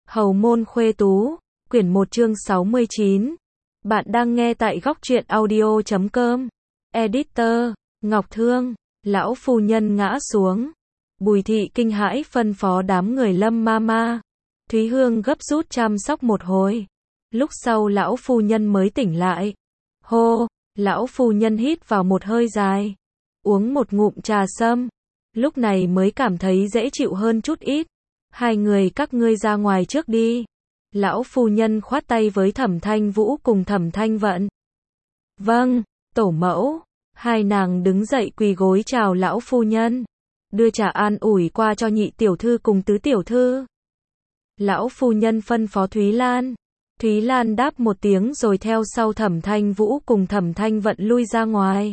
Hầu môn khuê tú, quyển 1 chương 69. Bạn đang nghe tại góc truyện audio.com. Editor, Ngọc Thương, lão phu nhân ngã xuống. Bùi thị kinh hãi phân phó đám người Lâm Mama. Thúy Hương gấp rút chăm sóc một hồi. Lúc sau lão phu nhân mới tỉnh lại. Hô, lão phu nhân hít vào một hơi dài. Uống một ngụm trà sâm. Lúc này mới cảm thấy dễ chịu hơn chút ít. Hai người các ngươi ra ngoài trước đi. Lão phu nhân khoát tay với Thẩm Thanh Vũ cùng Thẩm Thanh Vận. Vâng, tổ mẫu. Hai nàng đứng dậy quỳ gối chào lão phu nhân. Đưa trà an ủi qua cho nhị tiểu thư cùng tứ tiểu thư. Lão phu nhân phân phó Thúy Lan. Thúy Lan đáp một tiếng rồi theo sau Thẩm Thanh Vũ cùng Thẩm Thanh Vận lui ra ngoài.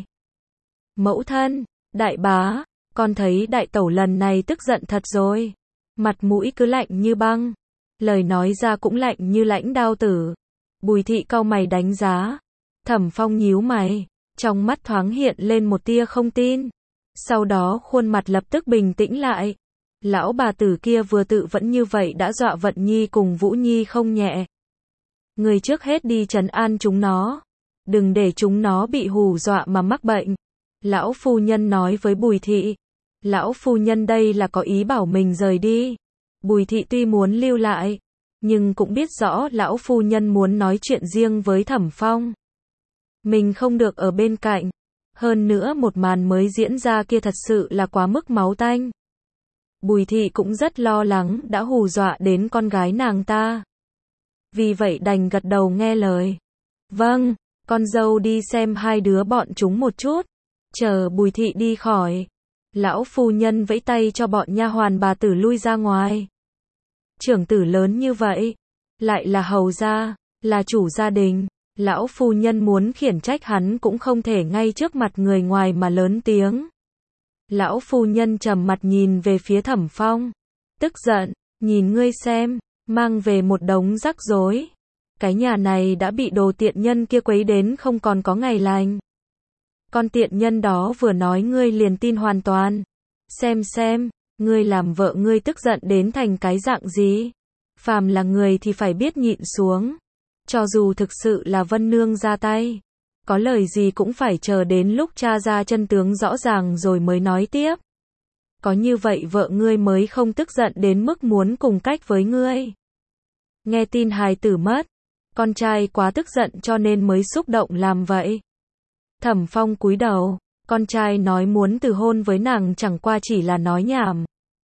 Mẫu thân, đại bá, con thấy đại tẩu lần này tức giận thật rồi. Mặt mũi cứ lạnh như băng. Lời nói ra cũng lạnh như lãnh đao tử. Bùi thị cau mày đánh giá. Thẩm Phong nhíu mày. Trong mắt thoáng hiện lên một tia không tin. Sau đó khuôn mặt lập tức bình tĩnh lại. Lão bà tử kia vừa tự vẫn như vậy đã dọa Vận Nhi cùng Vũ Nhi không nhẹ. Người trước hết đi trấn an chúng nó. Đừng để chúng nó bị hù dọa mà mắc bệnh. Lão phu nhân nói với Bùi thị. Lão phu nhân đây là có ý bảo mình rời đi. Bùi thị tuy muốn lưu lại, nhưng cũng biết rõ lão phu nhân muốn nói chuyện riêng với Thẩm Phong. Mình không được ở bên cạnh. Hơn nữa một màn mới diễn ra kia thật sự là quá mức máu tanh. Bùi thị cũng rất lo lắng đã hù dọa đến con gái nàng ta. Vì vậy đành gật đầu nghe lời. Vâng, con dâu đi xem hai đứa bọn chúng một chút. Chờ Bùi thị đi khỏi. Lão phu nhân vẫy tay cho bọn nha hoàn bà tử lui ra ngoài. Trưởng tử lớn như vậy, lại là hầu gia, là chủ gia đình, lão phu nhân muốn khiển trách hắn cũng không thể ngay trước mặt người ngoài mà lớn tiếng. Lão phu nhân trầm mặt nhìn về phía Thẩm Phong, tức giận, nhìn ngươi xem, mang về một đống rắc rối. Cái nhà này đã bị đồ tiện nhân kia quấy đến không còn có ngày lành. Con tiện nhân đó vừa nói ngươi liền tin hoàn toàn. Xem, ngươi làm vợ ngươi tức giận đến thành cái dạng gì. Phàm là người thì phải biết nhịn xuống. Cho dù thực sự là Vân Nương ra tay. Có lời gì cũng phải chờ đến lúc tra ra chân tướng rõ ràng rồi mới nói tiếp. Có như vậy vợ ngươi mới không tức giận đến mức muốn cùng cách với ngươi. Nghe tin hài tử mất. Con trai quá tức giận cho nên mới xúc động làm vậy. Thẩm Phong cúi đầu, con trai nói muốn từ hôn với nàng chẳng qua chỉ là nói nhảm.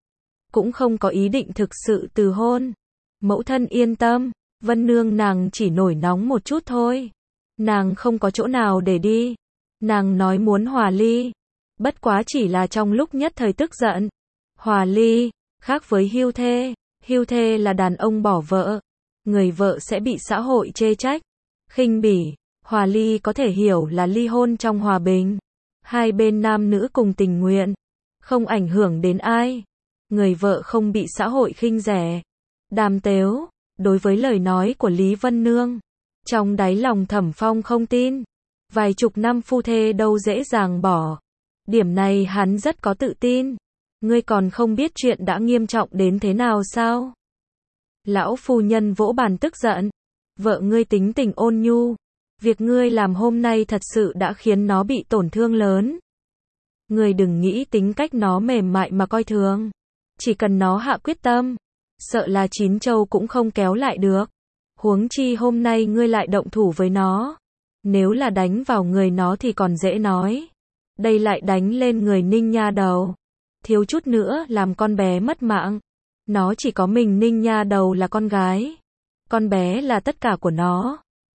Cũng không có ý định thực sự từ hôn. Mẫu thân yên tâm, Vân Nương nàng chỉ nổi nóng một chút thôi. Nàng không có chỗ nào để đi. Nàng nói muốn hòa ly. Bất quá chỉ là trong lúc nhất thời tức giận. Hòa ly, khác với hưu thê là đàn ông bỏ vợ. Người vợ sẽ bị xã hội chê trách, khinh bỉ. Hòa ly có thể hiểu là ly hôn trong hòa bình. Hai bên nam nữ cùng tình nguyện. Không ảnh hưởng đến ai. Người vợ không bị xã hội khinh rẻ. Đàm tếu, đối với lời nói của Lý Vân Nương. Trong đáy lòng Thẩm Phong không tin. Vài chục năm phu thê đâu dễ dàng bỏ. Điểm này hắn rất có tự tin. Ngươi còn không biết chuyện đã nghiêm trọng đến thế nào sao? Lão phu nhân vỗ bàn tức giận. Vợ ngươi tính tình ôn nhu. Việc ngươi làm hôm nay thật sự đã khiến nó bị tổn thương lớn. Ngươi đừng nghĩ tính cách nó mềm mại mà coi thường. Chỉ cần nó hạ quyết tâm, sợ là chín châu cũng không kéo lại được. Huống chi hôm nay ngươi lại động thủ với nó. Nếu là đánh vào người nó thì còn dễ nói. Đây lại đánh lên người Ninh Nha Đầu. Thiếu chút nữa làm con bé mất mạng. Nó chỉ có mình Ninh Nha Đầu là con gái. Con bé là tất cả của nó.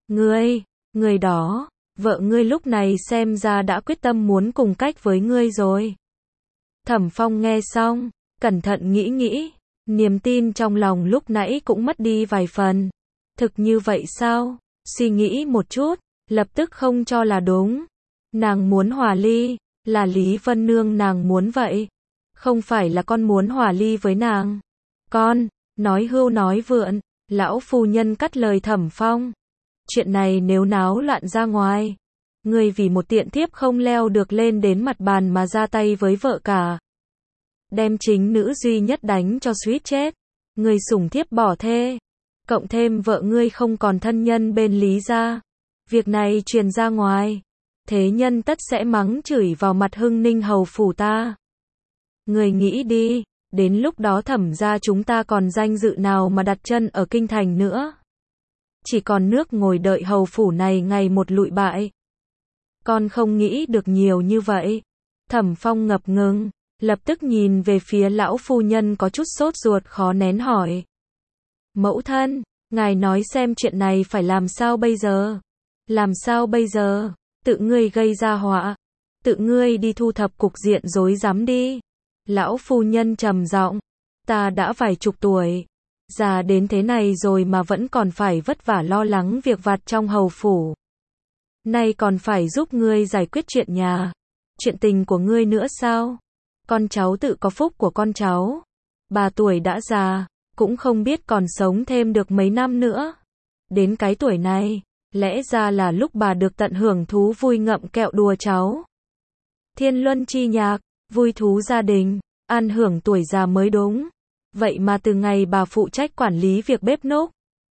Người đó, vợ ngươi lúc này xem ra đã quyết tâm muốn cùng cách với ngươi rồi. Thẩm Phong nghe xong, cẩn thận nghĩ, niềm tin trong lòng lúc nãy cũng mất đi vài phần. Thực như vậy sao? Suy nghĩ một chút, lập tức không cho là đúng. Nàng muốn hòa ly, là Lý Vân Nương nàng muốn vậy. Không phải là con muốn hòa ly với nàng. Con, nói hưu nói vượn, lão phu nhân cắt lời Thẩm Phong. Chuyện này nếu náo loạn ra ngoài, ngươi vì một tiện thiếp không leo được lên đến mặt bàn mà ra tay với vợ cả. Đem chính nữ duy nhất đánh cho suýt chết. Ngươi sủng thiếp bỏ thê, Cộng thêm vợ ngươi không còn thân nhân bên Lý gia. Việc này truyền ra ngoài, thế nhân tất sẽ mắng chửi vào mặt Hưng Ninh hầu phủ ta. Ngươi nghĩ đi, đến lúc đó Thẩm gia chúng ta còn danh dự nào mà đặt chân ở kinh thành nữa. Chỉ còn nước ngồi đợi hầu phủ này ngày một lụi bại. Con không nghĩ được nhiều như vậy. Thẩm Phong ngập ngừng, lập tức nhìn về phía lão phu nhân có chút sốt ruột khó nén hỏi. Mẫu thân, ngài nói xem chuyện này phải làm sao bây giờ? Làm sao bây giờ? Tự ngươi gây ra họa. Tự ngươi đi thu thập cục diện rối rắm đi. Lão phu nhân trầm giọng, ta đã vài chục tuổi, già đến thế này rồi mà vẫn còn phải vất vả lo lắng việc vặt trong hầu phủ. Nay còn phải giúp ngươi giải quyết chuyện nhà, chuyện tình của ngươi nữa sao? Con cháu tự có phúc của con cháu. Bà tuổi đã già, cũng không biết còn sống thêm được mấy năm nữa. Đến cái tuổi này, lẽ ra là lúc bà được tận hưởng thú vui ngậm kẹo đùa cháu. Thiên luân chi nhạc, vui thú gia đình, an hưởng tuổi già mới đúng. Vậy mà từ ngày bà phụ trách quản lý việc bếp núc,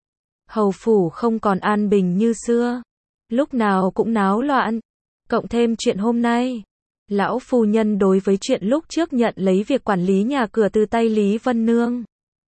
hầu phủ không còn an bình như xưa. Lúc nào cũng náo loạn. Cộng thêm chuyện hôm nay, lão phu nhân đối với chuyện lúc trước nhận lấy việc quản lý nhà cửa từ tay Lý Vân Nương,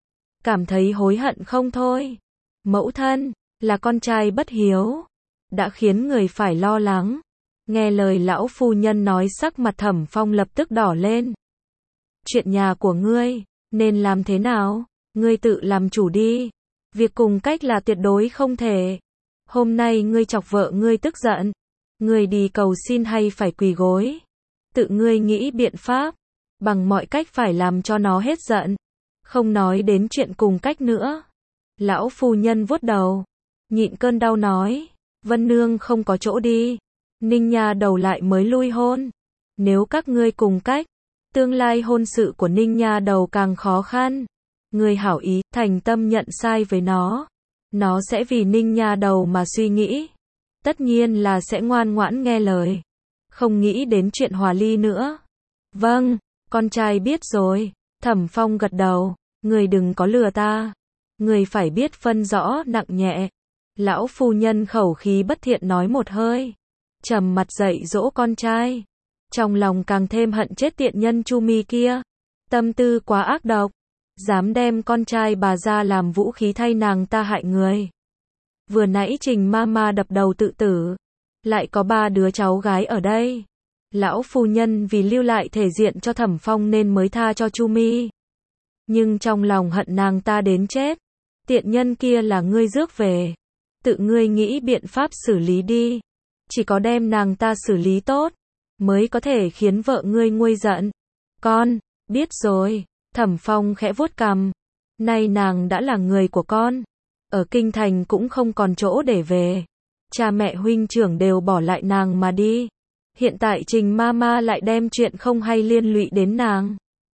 cảm thấy hối hận không thôi. Mẫu thân, là con trai bất hiếu, đã khiến người phải lo lắng. Nghe lời lão phu nhân nói sắc mặt Thẩm Phong lập tức đỏ lên. Chuyện nhà của ngươi, nên làm thế nào? Ngươi tự làm chủ đi. Việc cùng cách là tuyệt đối không thể. Hôm nay ngươi chọc vợ ngươi tức giận. Ngươi đi cầu xin hay phải quỳ gối? Tự ngươi nghĩ biện pháp. Bằng mọi cách phải làm cho nó hết giận. Không nói đến chuyện cùng cách nữa. Lão phu nhân vuốt đầu, nhịn cơn đau nói. Vân Nương không có chỗ đi. Ninh Nha đầu lại mới lui hôn. Nếu các ngươi cùng cách, tương lai hôn sự của Ninh Nha đầu càng khó khăn. Ngươi hảo ý, thành tâm nhận sai với nó sẽ vì Ninh Nha đầu mà suy nghĩ. Tất nhiên là sẽ ngoan ngoãn nghe lời. Không nghĩ đến chuyện hòa ly nữa. Vâng, con trai biết rồi. Thẩm Phong gật đầu. Ngươi đừng có lừa ta. Ngươi phải biết phân rõ nặng nhẹ. Lão phu nhân khẩu khí bất thiện nói một hơi, trầm mặt dạy dỗ con trai. Trong lòng càng thêm hận chết tiện nhân Chu Mi kia. Tâm tư quá ác độc. Dám đem con trai bà ra làm vũ khí thay nàng ta hại người. Vừa nãy Trình Mama đập đầu tự tử. Lại có 3 đứa cháu gái ở đây. Lão phu nhân vì lưu lại thể diện cho Thẩm Phong nên mới tha cho Chu Mi. Nhưng trong lòng hận nàng ta đến chết. Tiện nhân kia là ngươi rước về. Tự ngươi nghĩ biện pháp xử lý đi. Chỉ có đem nàng ta xử lý tốt, mới có thể khiến vợ ngươi nguôi giận. Con, biết rồi. Thẩm Phong khẽ vuốt cằm. Nay nàng đã là người của con. Ở kinh thành cũng không còn chỗ để về. Cha mẹ huynh trưởng đều bỏ lại nàng mà đi. Hiện tại Trình Mama lại đem chuyện không hay liên lụy đến nàng.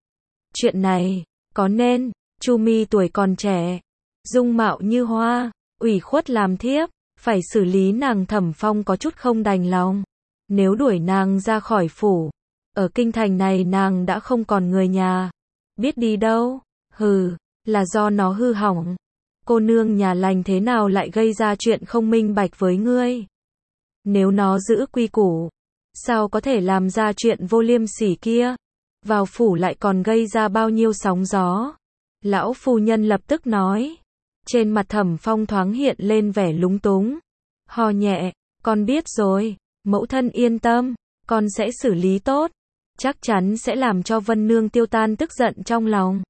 Chuyện này, có nên, Chu Mi tuổi còn trẻ, dung mạo như hoa, ủy khuất làm thiếp, phải xử lý nàng. Thẩm Phong có chút không đành lòng. Nếu đuổi nàng ra khỏi phủ, ở kinh thành này nàng đã không còn người nhà. Biết đi đâu? Hừ, là do nó hư hỏng. Cô nương nhà lành thế nào lại gây ra chuyện không minh bạch với ngươi? Nếu nó giữ quy củ, sao có thể làm ra chuyện vô liêm sỉ kia? Vào phủ lại còn gây ra bao nhiêu sóng gió? Lão phu nhân lập tức nói. Trên mặt Thẩm Phong thoáng hiện lên vẻ lúng túng. Ho nhẹ, con biết rồi, mẫu thân yên tâm, con sẽ xử lý tốt. Chắc chắn sẽ làm cho Vân Nương tiêu tan tức giận trong lòng.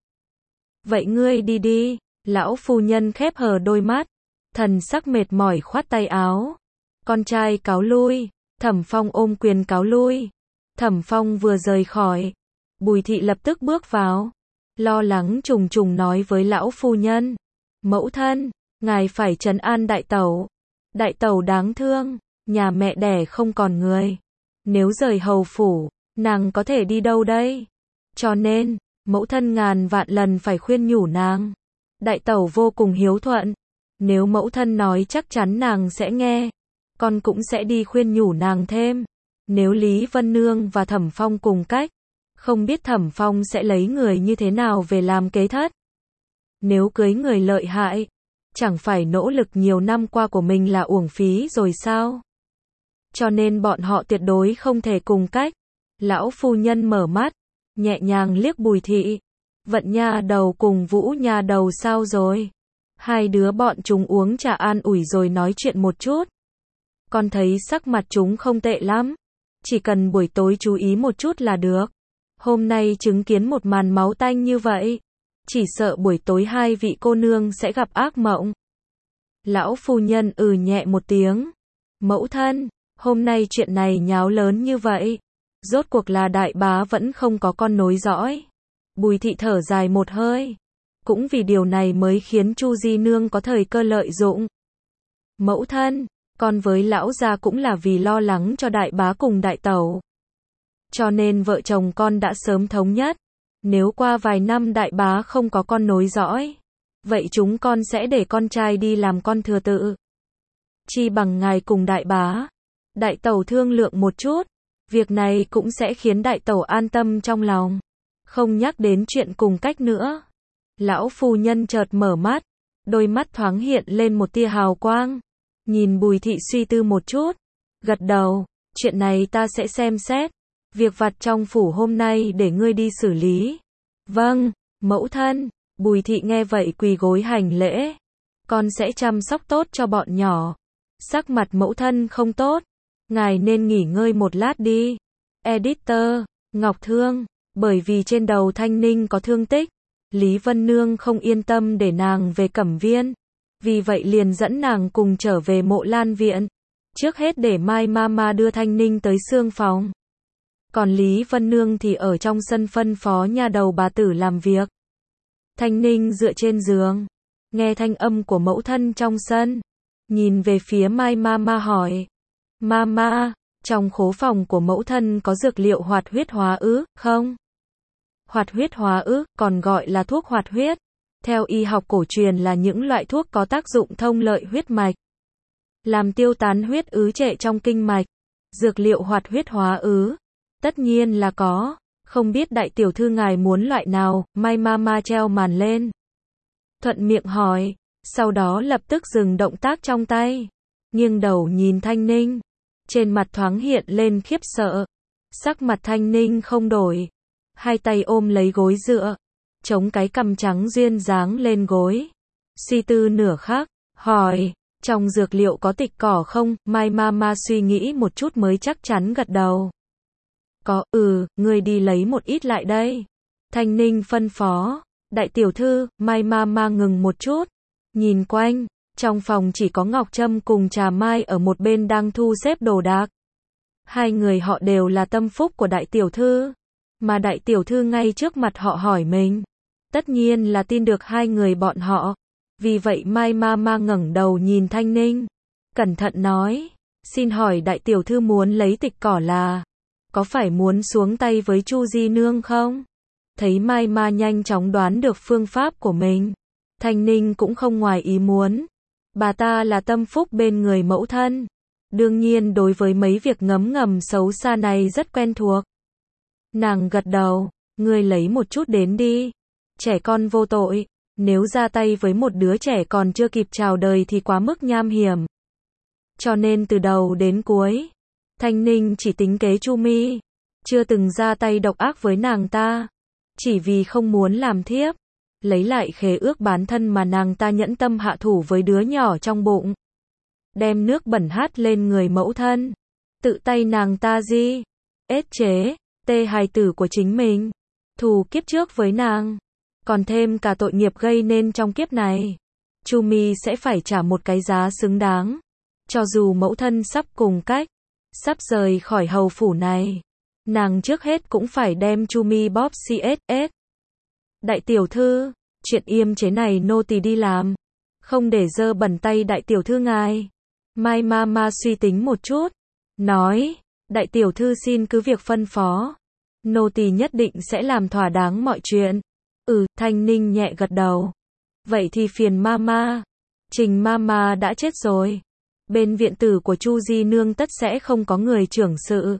Vậy ngươi đi đi. Lão phu nhân khép hờ đôi mắt, thần sắc mệt mỏi khoát tay áo. Con trai cáo lui. Thẩm Phong ôm quyền cáo lui. Thẩm Phong vừa rời khỏi, Bùi thị lập tức bước vào, lo lắng trùng trùng nói với lão phu nhân. Mẫu thân, ngài phải trấn an đại tẩu. Đại tẩu đáng thương, nhà mẹ đẻ không còn người. Nếu rời hầu phủ, nàng có thể đi đâu đây? Cho nên, mẫu thân ngàn vạn lần phải khuyên nhủ nàng. Đại tẩu vô cùng hiếu thuận. Nếu mẫu thân nói chắc chắn nàng sẽ nghe. Con cũng sẽ đi khuyên nhủ nàng thêm. Nếu Lý Vân Nương và Thẩm Phong cùng cách, không biết Thẩm Phong sẽ lấy người như thế nào về làm kế thất. Nếu cưới người lợi hại, chẳng phải nỗ lực nhiều năm qua của mình là uổng phí rồi sao? Cho nên bọn họ tuyệt đối không thể cùng cách. Lão phu nhân mở mắt, nhẹ nhàng liếc Bùi Thị. Vận nha đầu cùng Vũ nha đầu sao rồi? Hai đứa bọn chúng uống trà an ủi rồi nói chuyện một chút. Con thấy sắc mặt chúng không tệ lắm. Chỉ cần buổi tối chú ý một chút là được. Hôm nay chứng kiến một màn máu tanh như vậy. Chỉ sợ buổi tối hai vị cô nương sẽ gặp ác mộng. Lão phu nhân nhẹ một tiếng. Mẫu thân, hôm nay chuyện này nháo lớn như vậy. Rốt cuộc là đại bá vẫn không có con nối dõi. Bùi Thị thở dài một hơi. Cũng vì điều này mới khiến Chu Di Nương có thời cơ lợi dụng. Mẫu thân, con với lão gia cũng là vì lo lắng cho đại bá cùng đại tẩu. Cho nên vợ chồng con đã sớm thống nhất. Nếu qua vài năm đại bá không có con nối dõi, vậy chúng con sẽ để con trai đi làm con thừa tự. Chi bằng ngài cùng đại bá, đại tẩu thương lượng một chút. Việc này cũng sẽ khiến đại tẩu an tâm trong lòng. Không nhắc đến chuyện cùng cách nữa. Lão phu nhân chợt mở mắt, đôi mắt thoáng hiện lên một tia hào quang. Nhìn Bùi Thị suy tư một chút, gật đầu, chuyện này ta sẽ xem xét. Việc vặt trong phủ hôm nay để ngươi đi xử lý. Vâng, mẫu thân. Bùi Thị nghe vậy quỳ gối hành lễ. Con sẽ chăm sóc tốt cho bọn nhỏ. Sắc mặt mẫu thân không tốt, ngài nên nghỉ ngơi một lát đi. Editor, Ngọc Thương. Bởi vì trên đầu Thanh Ninh có thương tích, Lý Vân Nương không yên tâm để nàng về Cẩm Viên. Vì vậy liền dẫn nàng cùng trở về Mộ Lan viện. Trước hết để Mai Mama đưa Thanh Ninh tới xương phòng. Còn Lý Vân Nương thì ở trong sân phân phó nha đầu bà tử làm việc. Thanh Ninh dựa trên giường, nghe thanh âm của mẫu thân trong sân. Nhìn về phía Mai Mama hỏi. Mama, trong khố phòng của mẫu thân có dược liệu hoạt huyết hóa ứ, không? Hoạt huyết hóa ứ, còn gọi là thuốc hoạt huyết. Theo y học cổ truyền là những loại thuốc có tác dụng thông lợi huyết mạch, làm tiêu tán huyết ứ trệ trong kinh mạch. Dược liệu hoạt huyết hóa ứ, tất nhiên là có. Không biết đại tiểu thư ngài muốn loại nào? Mai Mama treo màn lên, thuận miệng hỏi. Sau đó lập tức dừng động tác trong tay, nghiêng đầu nhìn Thanh Ninh. Trên mặt thoáng hiện lên khiếp sợ. Sắc mặt Thanh Ninh không đổi, hai tay ôm lấy gối dựa, chống cái cằm trắng duyên dáng lên gối. Suy tư nửa khắc, hỏi, trong dược liệu có tịch cỏ không? Mai Mama suy nghĩ một chút mới chắc chắn gật đầu. Có, ngươi đi lấy một ít lại đây. Thanh Ninh phân phó. Đại tiểu thư. Mai Mama ngừng một chút, nhìn quanh. Trong phòng chỉ có Ngọc Trâm cùng Trà Mai ở một bên đang thu xếp đồ đạc. Hai người họ đều là tâm phúc của đại tiểu thư, mà đại tiểu thư ngay trước mặt họ hỏi mình, tất nhiên là tin được hai người bọn họ. Vì vậy Mai Mama ngẩng đầu nhìn Thanh Ninh, cẩn thận nói, xin hỏi đại tiểu thư muốn lấy tịch cỏ là, có phải muốn xuống tay với Chu Di Nương không? Thấy Mai Ma nhanh chóng đoán được phương pháp của mình, Thanh Ninh cũng không ngoài ý muốn. Bà ta là tâm phúc bên người mẫu thân, đương nhiên đối với mấy việc ngấm ngầm xấu xa này rất quen thuộc. Nàng gật đầu, ngươi lấy một chút đến đi. Trẻ con vô tội, nếu ra tay với một đứa trẻ còn chưa kịp chào đời thì quá mức nham hiểm. Cho nên từ đầu đến cuối, Thanh Ninh chỉ tính kế Chu Mi, chưa từng ra tay độc ác với nàng ta. Chỉ vì không muốn làm thiếp, lấy lại khế ước bán thân mà nàng ta nhẫn tâm hạ thủ với đứa nhỏ trong bụng. Đem nước bẩn hát lên người mẫu thân. Tự tay nàng ta ết chế, tê hài tử của chính mình. Thù kiếp trước với nàng, còn thêm cả tội nghiệp gây nên trong kiếp này. Chu Mi sẽ phải trả một cái giá xứng đáng. Cho dù mẫu thân sắp cùng cách, sắp rời khỏi hầu phủ này, nàng trước hết cũng phải đem Chu Mi bóp CSS. Đại tiểu thư, chuyện yêm chế này nô tỳ đi làm, không để dơ bẩn tay đại tiểu thư ngài. Mai Mama suy tính một chút, nói, đại tiểu thư xin cứ việc phân phó, nô tỳ nhất định sẽ làm thỏa đáng mọi chuyện. Thanh Ninh nhẹ gật đầu. Vậy thì phiền Mama. Trình Mama đã chết rồi, bên viện tử của Chu Di Nương tất sẽ không có người trưởng sự.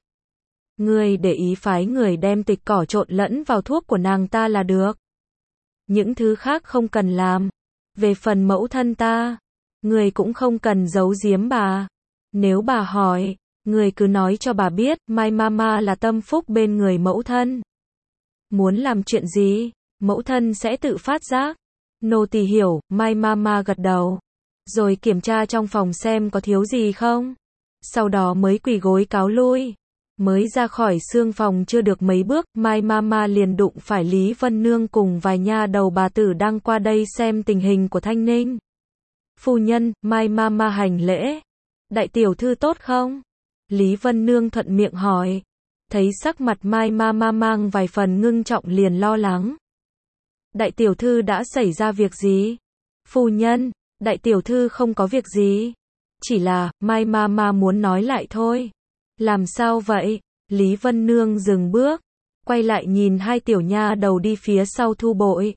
Ngươi để ý phái người đem tịch cỏ trộn lẫn vào thuốc của nàng ta là được. Những thứ khác không cần làm. Về phần mẫu thân ta, người cũng không cần giấu giếm bà. Nếu bà hỏi, người cứ nói cho bà biết, My Mama là tâm phúc bên người mẫu thân. Muốn làm chuyện gì, mẫu thân sẽ tự phát giác. Nô tỳ hiểu, My Mama gật đầu. Rồi kiểm tra trong phòng xem có thiếu gì không. Sau đó mới quỳ gối cáo lui. Mới ra khỏi xương phòng chưa được mấy bước, My Mama liền đụng phải Lý Vân Nương cùng vài nha đầu bà tử đang qua đây xem tình hình của Thanh Ninh. Phu nhân, My Mama hành lễ. Đại tiểu thư tốt không? Lý Vân Nương thuận miệng hỏi. Thấy sắc mặt My Mama mang vài phần ngưng trọng liền lo lắng. Đại tiểu thư đã xảy ra việc gì? Phu nhân, đại tiểu thư không có việc gì. Chỉ là, My Mama muốn nói lại thôi. Làm sao vậy? Lý Vân Nương dừng bước, quay lại nhìn hai tiểu nha đầu đi phía sau Thu Bội.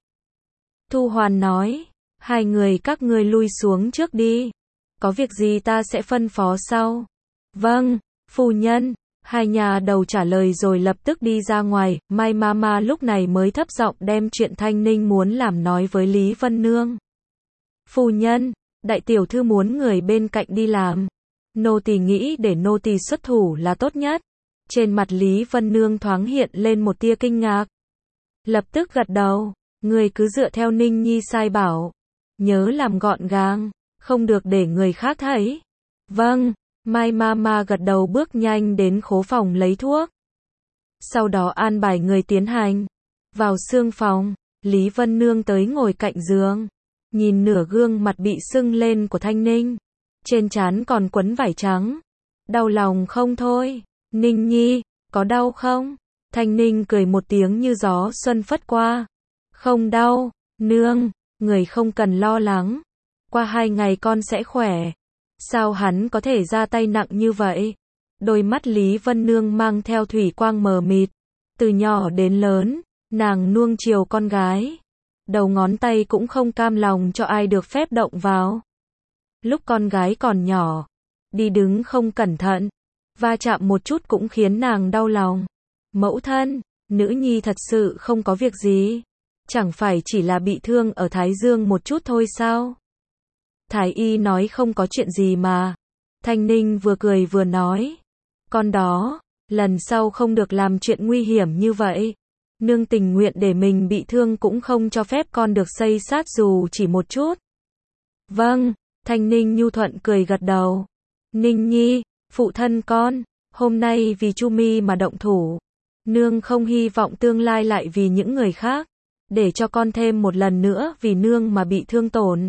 Thu Hoàn nói, hai người các ngươi lui xuống trước đi. Có việc gì ta sẽ phân phó sau. Vâng, phu nhân. Hai nhà đầu trả lời rồi lập tức đi ra ngoài. My Mama lúc này mới thấp giọng đem chuyện Thanh Ninh muốn làm nói với Lý Vân Nương. Phu nhân, đại tiểu thư muốn người bên cạnh đi làm. Nô tỳ nghĩ để nô tỳ xuất thủ là tốt nhất. Trên mặt Lý Vân Nương thoáng hiện lên một tia kinh ngạc. Lập tức gật đầu, người cứ dựa theo Ninh Nhi sai bảo. Nhớ làm gọn gàng, không được để người khác thấy. Vâng, My Mama gật đầu bước nhanh đến khố phòng lấy thuốc. Sau đó an bài người tiến hành. Vào xương phòng, Lý Vân Nương tới ngồi cạnh giường. Nhìn nửa gương mặt bị sưng lên của Thanh Ninh. Trên trán còn quấn vải trắng. Đau lòng không thôi. Ninh Nhi, có đau không? Thanh Ninh cười một tiếng như gió xuân phất qua. Không đau, nương, người không cần lo lắng. Qua 2 ngày con sẽ khỏe. Sao hắn có thể ra tay nặng như vậy? Đôi mắt Lý Vân Nương mang theo thủy quang mờ mịt. Từ nhỏ đến lớn, nàng nuông chiều con gái. Đầu ngón tay cũng không cam lòng cho ai được phép động vào. Lúc con gái còn nhỏ, đi đứng không cẩn thận, va chạm một chút cũng khiến nàng đau lòng. Mẫu thân, nữ nhi thật sự không có việc gì. Chẳng phải chỉ là bị thương ở thái dương một chút thôi sao? Thái y nói không có chuyện gì mà. Thanh Ninh vừa cười vừa nói. Con đó, lần sau không được làm chuyện nguy hiểm như vậy. Nương tình nguyện để mình bị thương cũng không cho phép con được xây sát dù chỉ một chút. Vâng, Thanh Ninh nhu thuận cười gật đầu. Ninh Nhi, phụ thân con, hôm nay vì Chu Mi mà động thủ. Nương không hy vọng tương lai lại vì những người khác. Để cho con thêm một lần nữa vì nương mà bị thương tổn.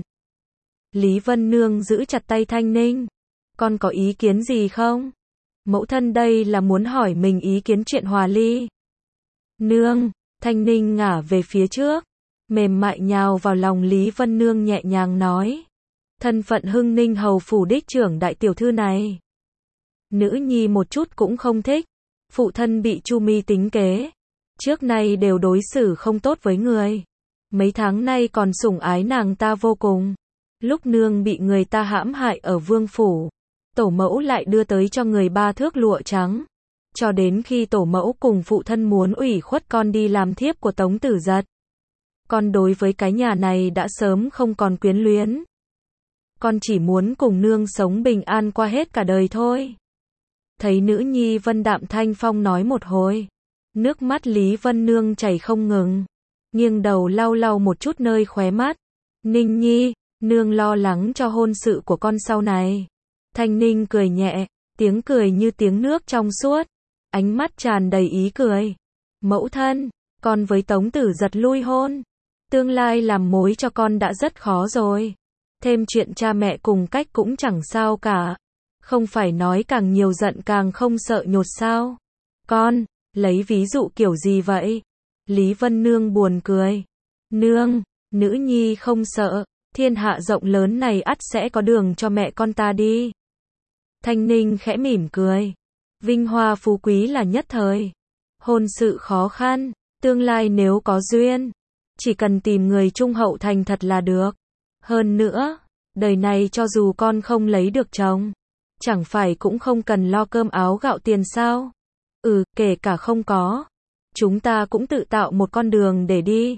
Lý Vân Nương giữ chặt tay Thanh Ninh. Con có ý kiến gì không? Mẫu thân đây là muốn hỏi mình ý kiến chuyện hòa ly. Nương, Thanh Ninh ngả về phía trước. Mềm mại nhào vào lòng Lý Vân Nương nhẹ nhàng nói. Thân phận Hưng Ninh hầu phủ đích trưởng đại tiểu thư này. Nữ nhi một chút cũng không thích. Phụ thân bị Chu Mi tính kế. Trước nay đều đối xử không tốt với người. Mấy tháng nay còn sủng ái nàng ta vô cùng. Lúc nương bị người ta hãm hại ở vương phủ, tổ mẫu lại đưa tới cho người 3 thước lụa trắng. Cho đến khi tổ mẫu cùng phụ thân muốn ủy khuất con đi làm thiếp của Tống Tử Giật. Con đối với cái nhà này đã sớm không còn quyến luyến. Con chỉ muốn cùng nương sống bình an qua hết cả đời thôi. Thấy nữ nhi Vân đạm thanh phong nói một hồi. Nước mắt Lý Vân Nương chảy không ngừng. Nghiêng đầu lau lau một chút nơi khóe mắt. Ninh Nhi, nương lo lắng cho hôn sự của con sau này. Thanh Ninh cười nhẹ, tiếng cười như tiếng nước trong suốt. Ánh mắt tràn đầy ý cười. Mẫu thân, con với Tống Tử Giật lui hôn. Tương lai làm mối cho con đã rất khó rồi. Thêm chuyện cha mẹ cùng cách cũng chẳng sao cả. Không phải nói càng nhiều giận càng không sợ nhột sao? Con, lấy ví dụ kiểu gì vậy? Lý Vân Nương buồn cười. Nương, nữ nhi không sợ, thiên hạ rộng lớn này ắt sẽ có đường cho mẹ con ta đi. Thanh Ninh khẽ mỉm cười. Vinh hoa phú quý là nhất thời. Hôn sự khó khăn, tương lai nếu có duyên, chỉ cần tìm người trung hậu thành thật là được. Hơn nữa, đời này cho dù con không lấy được chồng, chẳng phải cũng không cần lo cơm áo gạo tiền sao? Kể cả không có, chúng ta cũng tự tạo một con đường để đi.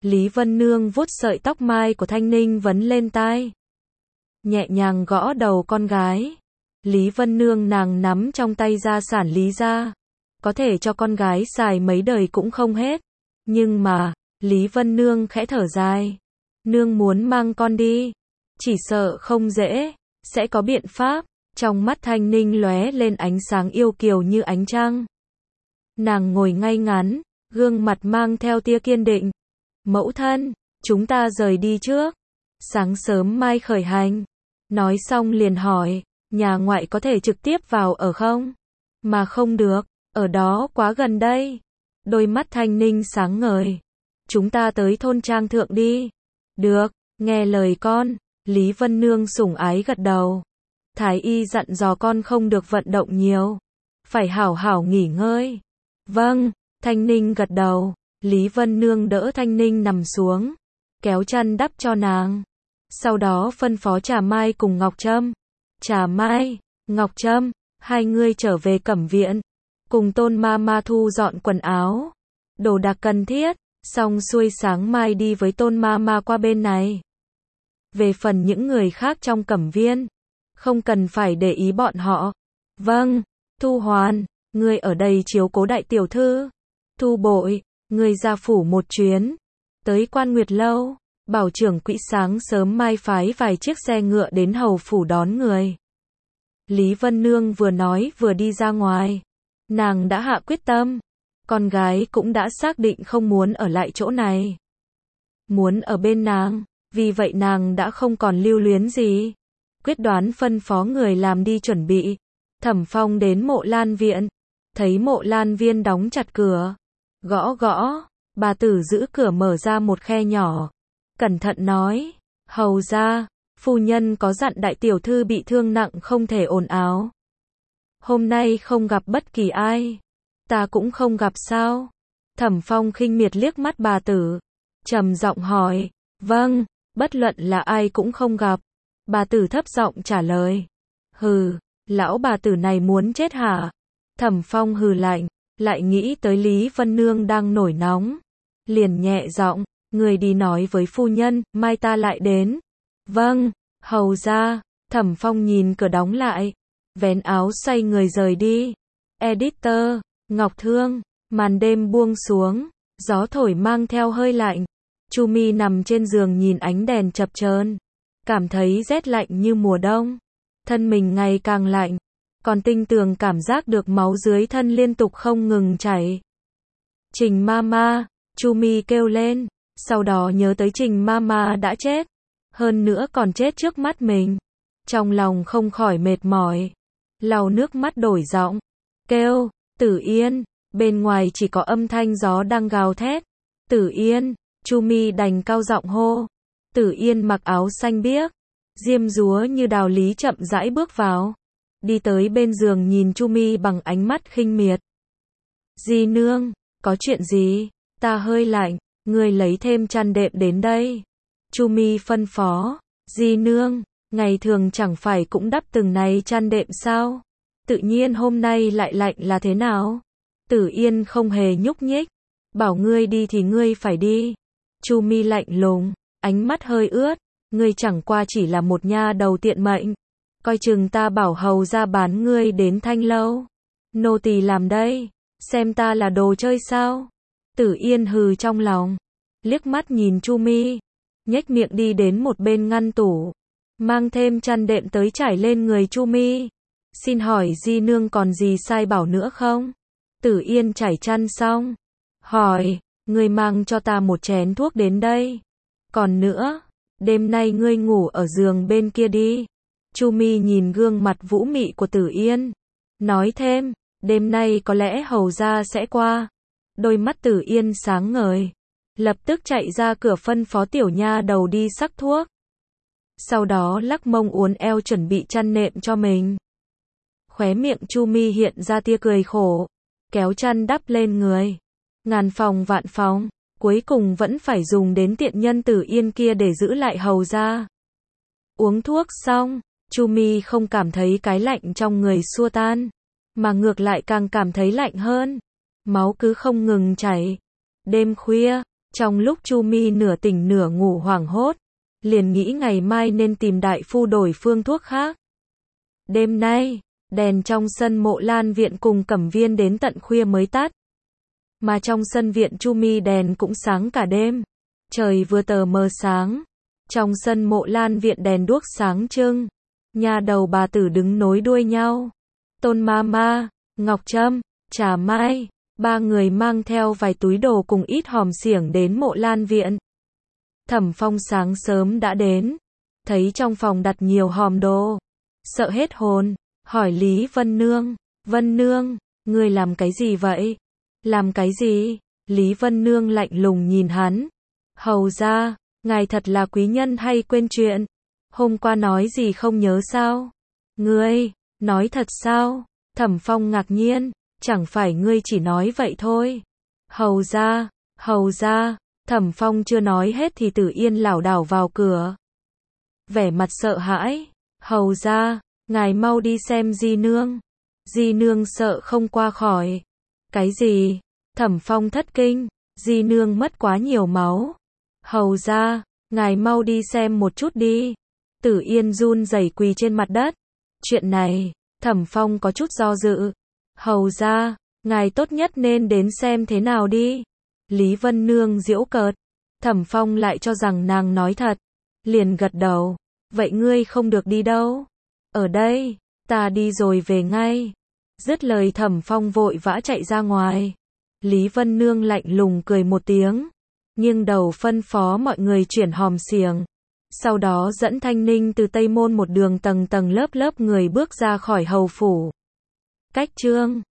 Lý Vân Nương vuốt sợi tóc mai của Thanh Ninh vấn lên tai. Nhẹ nhàng gõ đầu con gái. Lý Vân Nương nàng nắm trong tay gia sản Lý gia. Có thể cho con gái xài mấy đời cũng không hết. Nhưng mà, Lý Vân Nương khẽ thở dài. Nương muốn mang con đi. Chỉ sợ không dễ, sẽ có biện pháp. Trong mắt Thanh Ninh lóe lên ánh sáng yêu kiều như ánh trăng. Nàng ngồi ngay ngắn, gương mặt mang theo tia kiên định. Mẫu thân, chúng ta rời đi trước. Sáng sớm mai khởi hành. Nói xong liền hỏi, nhà ngoại có thể trực tiếp vào ở không? Mà không được, ở đó quá gần đây. Đôi mắt Thanh Ninh sáng ngời. Chúng ta tới thôn trang thượng đi. Được, nghe lời con. Lý Vân Nương sủng ái gật đầu. Thái y dặn dò con không được vận động nhiều. Phải hảo hảo nghỉ ngơi. Vâng, Thanh Ninh gật đầu. Lý Vân Nương đỡ Thanh Ninh nằm xuống. Kéo chăn đắp cho nàng. Sau đó phân phó Trà Mai cùng Ngọc Trâm. Trà Mai, Ngọc Trâm, hai người trở về Cẩm Viện. Cùng Tôn Ma Ma thu dọn quần áo. Đồ đạc cần thiết. Xong xuôi sáng mai đi với Tôn Ma Ma qua bên này. Về phần những người khác trong Cẩm Viên, không cần phải để ý bọn họ. Vâng, Thu Hoàn, ngươi ở đây chiếu cố đại tiểu thư. Thu Bội, ngươi ra phủ một chuyến. Tới Quan Nguyệt Lâu, bảo trưởng quỹ sáng sớm mai phái vài chiếc xe ngựa đến hầu phủ đón người. Lý Vân Nương vừa nói vừa đi ra ngoài. Nàng đã hạ quyết tâm. Con gái cũng đã xác định không muốn ở lại chỗ này. Muốn ở bên nàng, vì vậy nàng đã không còn lưu luyến gì. Quyết đoán phân phó người làm đi chuẩn bị. Thẩm Phong đến Mộ Lan viện, thấy Mộ Lan viên đóng chặt cửa. Gõ gõ, bà tử giữ cửa mở ra một khe nhỏ. Cẩn thận nói, hầu ra, phu nhân có dặn đại tiểu thư bị thương nặng không thể ồn ào. Hôm nay không gặp bất kỳ ai. Ta cũng không gặp sao? Thẩm Phong khinh miệt liếc mắt bà tử. Trầm giọng hỏi, vâng, bất luận là ai cũng không gặp. Bà tử thấp giọng trả lời. Hừ, lão bà tử này muốn chết hả? Thẩm Phong hừ lạnh, lại nghĩ tới Lý Vân Nương đang nổi nóng. Liền nhẹ giọng, người đi nói với phu nhân, mai ta lại đến. Vâng, hầu ra. Thẩm Phong nhìn cửa đóng lại, vén áo xoay người rời đi. Editor, Ngọc Thương, màn đêm buông xuống, gió thổi mang theo hơi lạnh. Chu Mi nằm trên giường nhìn ánh đèn chập chờn, cảm thấy rét lạnh như mùa đông. Thân mình ngày càng lạnh, còn tinh tường cảm giác được máu dưới thân liên tục không ngừng chảy. Trình Mama, Chu Mi kêu lên, sau đó nhớ tới Trình Mama đã chết, hơn nữa còn chết trước mắt mình. Trong lòng không khỏi mệt mỏi, lau nước mắt đổi giọng, kêu, Tử Yên, bên ngoài chỉ có âm thanh gió đang gào thét. Tử Yên, Chu Mi đành cao giọng hô. Tử Yên mặc áo xanh biếc, diêm dúa như đào lý chậm rãi bước vào, đi tới bên giường nhìn Chu Mi bằng ánh mắt khinh miệt. Di nương, có chuyện gì? Ta hơi lạnh, ngươi lấy thêm chăn đệm đến đây. Chu Mi phân phó. Di nương, ngày thường chẳng phải cũng đắp từng này chăn đệm sao? Tự nhiên hôm nay lại lạnh là thế nào? Tử Yên không hề nhúc nhích. Bảo ngươi đi thì ngươi phải đi. Chu Mi lạnh lùng, ánh mắt hơi ướt. Ngươi chẳng qua chỉ là một nha đầu tiện mệnh. Coi chừng ta bảo hầu ra bán ngươi đến Thanh Lâu. Nô tỳ làm đây, xem ta là đồ chơi sao? Tử Yên hừ trong lòng, liếc mắt nhìn Chu Mi, nhếch miệng đi đến một bên ngăn tủ, mang thêm chăn đệm tới trải lên người Chu Mi. Xin hỏi di nương còn gì sai bảo nữa không? Tử Yên trải chăn xong, hỏi, ngươi mang cho ta một chén thuốc đến đây. Còn nữa, đêm nay ngươi ngủ ở giường bên kia đi. Chu Mi nhìn gương mặt vũ mị của Tử Yên, nói thêm, đêm nay có lẽ hầu gia sẽ qua. Đôi mắt Tử Yên sáng ngời, lập tức chạy ra cửa phân phó tiểu nha đầu đi sắc thuốc. Sau đó lắc mông uốn eo chuẩn bị chăn nệm cho mình. Khóe miệng Chu Mi hiện ra tia cười khổ, kéo chăn đắp lên người. Ngàn phòng vạn phòng, cuối cùng vẫn phải dùng đến tiện nhân Tử Yên kia để giữ lại hầu gia. Uống thuốc xong, Chu Mi không cảm thấy cái lạnh trong người xua tan, mà ngược lại càng cảm thấy lạnh hơn. Máu cứ không ngừng chảy. Đêm khuya, Trong lúc Chu Mi nửa tỉnh nửa ngủ hoảng hốt, liền nghĩ ngày mai nên tìm đại phu đổi phương thuốc khác. Đêm nay, đèn trong sân Mộ Lan viện cùng Cẩm Viên đến tận khuya mới tắt. Mà trong sân viện Chu Mi đèn cũng sáng cả đêm. Trời vừa tờ mờ sáng, trong sân Mộ Lan viện đèn đuốc sáng trưng. Nhà đầu bà tử đứng nối đuôi nhau. Tôn Mama, Ngọc Trâm, Trà Mai, ba người mang theo vài túi đồ cùng ít hòm xiểng đến Mộ Lan viện. Thẩm Phong sáng sớm đã đến, thấy trong phòng đặt nhiều hòm đồ, sợ hết hồn, hỏi Lý Vân Nương, Vân Nương, ngươi làm cái gì vậy? Làm cái gì? Lý Vân Nương lạnh lùng nhìn hắn. Hầu ra, ngài thật là quý nhân hay quên chuyện? Hôm qua nói gì không nhớ sao? Ngươi, nói thật sao? Thẩm Phong ngạc nhiên, chẳng phải ngươi chỉ nói vậy thôi. Hầu ra, Thẩm Phong chưa nói hết thì Tử Yên lảo đảo vào cửa. Vẻ mặt sợ hãi, hầu ra, ngài mau đi xem Di Nương. Di Nương sợ không qua khỏi. Cái gì? Thẩm Phong thất kinh, Di Nương mất quá nhiều máu. Hầu ra, ngài mau đi xem một chút đi. Tử Yên run rẩy quỳ trên mặt đất. Chuyện này, Thẩm Phong có chút do dự. Hầu ra, ngài tốt nhất nên đến xem thế nào đi. Lý Vân Nương giễu cợt. Thẩm Phong lại cho rằng nàng nói thật. Liền gật đầu. Vậy ngươi không được đi đâu. Ở đây, ta đi rồi về ngay. Dứt lời Thẩm Phong vội vã chạy ra ngoài. Lý Vân Nương lạnh lùng cười một tiếng, nghiêng đầu phân phó mọi người chuyển hòm xiềng. Sau đó dẫn Thanh Ninh từ Tây Môn một đường tầng tầng lớp lớp người bước ra khỏi hầu phủ. Cách chương